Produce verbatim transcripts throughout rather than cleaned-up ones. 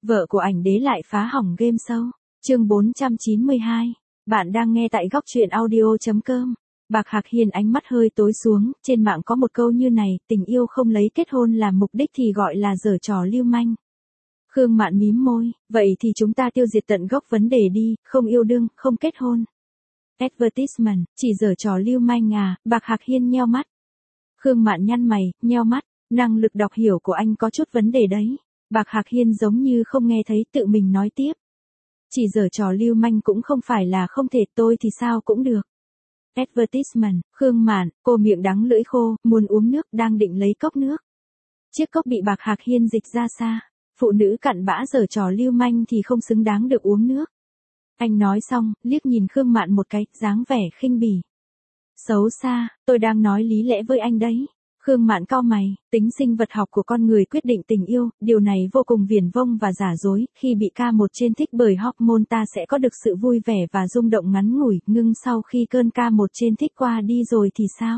Vợ của ảnh đế lại phá hỏng game show. Chương bốn trăm chín mươi hai. Bạn đang nghe tại góc truyện audio chấm com. Bạc Hạc Hiên ánh mắt hơi tối xuống, trên mạng có một câu như này, tình yêu không lấy kết hôn làm mục đích thì gọi là giở trò lưu manh. Khương Mạn mím môi, vậy thì chúng ta tiêu diệt tận gốc vấn đề đi, không yêu đương, không kết hôn. Advertisement, chỉ giở trò lưu manh à, Bạc Hạc Hiên nheo mắt. Khương Mạn nhăn mày, nheo mắt, năng lực đọc hiểu của anh có chút vấn đề đấy. Bạc Hạc Hiên giống như không nghe thấy, tự mình nói tiếp. Chỉ giở trò lưu manh cũng không phải là không thể, tôi thì sao cũng được. Advertisement, Khương Mạn, cô miệng đắng lưỡi khô, muốn uống nước, đang định lấy cốc nước. Chiếc cốc bị Bạc Hạc Hiên dịch ra xa. Phụ nữ cặn bã giở trò lưu manh thì không xứng đáng được uống nước. Anh nói xong, liếc nhìn Khương Mạn một cái, dáng vẻ khinh bỉ. Xấu xa, tôi đang nói lý lẽ với anh đấy. Khương Mạn cau mày, tính sinh vật học của con người quyết định tình yêu, điều này vô cùng viển vông và giả dối, khi bị ca một trên thích bởi hormone ta sẽ có được sự vui vẻ và rung động ngắn ngủi, nhưng sau khi cơn ca một trên thích qua đi rồi thì sao?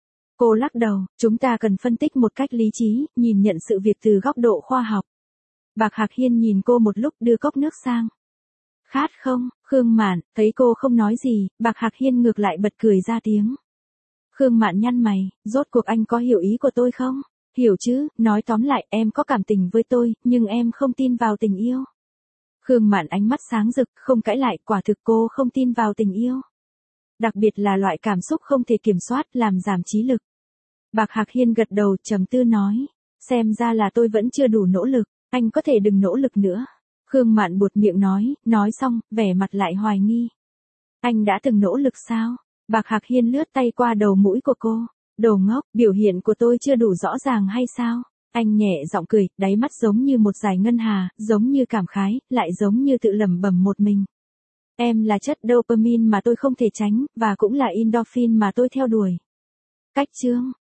Cô lắc đầu, chúng ta cần phân tích một cách lý trí, nhìn nhận sự việc từ góc độ khoa học. Bạc Hạc Hiên nhìn cô một lúc, đưa cốc nước sang. Khát không? Khương Mạn, thấy cô không nói gì, Bạc Hạc Hiên ngược lại bật cười ra tiếng. Khương Mạn nhăn mày, rốt cuộc anh có hiểu ý của tôi không? Hiểu chứ, nói tóm lại, em có cảm tình với tôi, nhưng em không tin vào tình yêu. Khương Mạn ánh mắt sáng rực, không cãi lại, quả thực cô không tin vào tình yêu. Đặc biệt là loại cảm xúc không thể kiểm soát, làm giảm trí lực. Bạc Hạc Hiên gật đầu, trầm tư nói, xem ra là tôi vẫn chưa đủ nỗ lực, anh có thể đừng nỗ lực nữa. Khương Mạn buột miệng nói, nói xong, vẻ mặt lại hoài nghi. Anh đã từng nỗ lực sao? Bạc Hạc Hiên lướt tay qua đầu mũi của cô. Đồ ngốc, biểu hiện của tôi chưa đủ rõ ràng hay sao? Anh nhẹ giọng cười, đáy mắt giống như một dải ngân hà, giống như cảm khái, lại giống như tự lẩm bẩm một mình. Em là chất dopamine mà tôi không thể tránh, và cũng là endorphin mà tôi theo đuổi. Cách chương,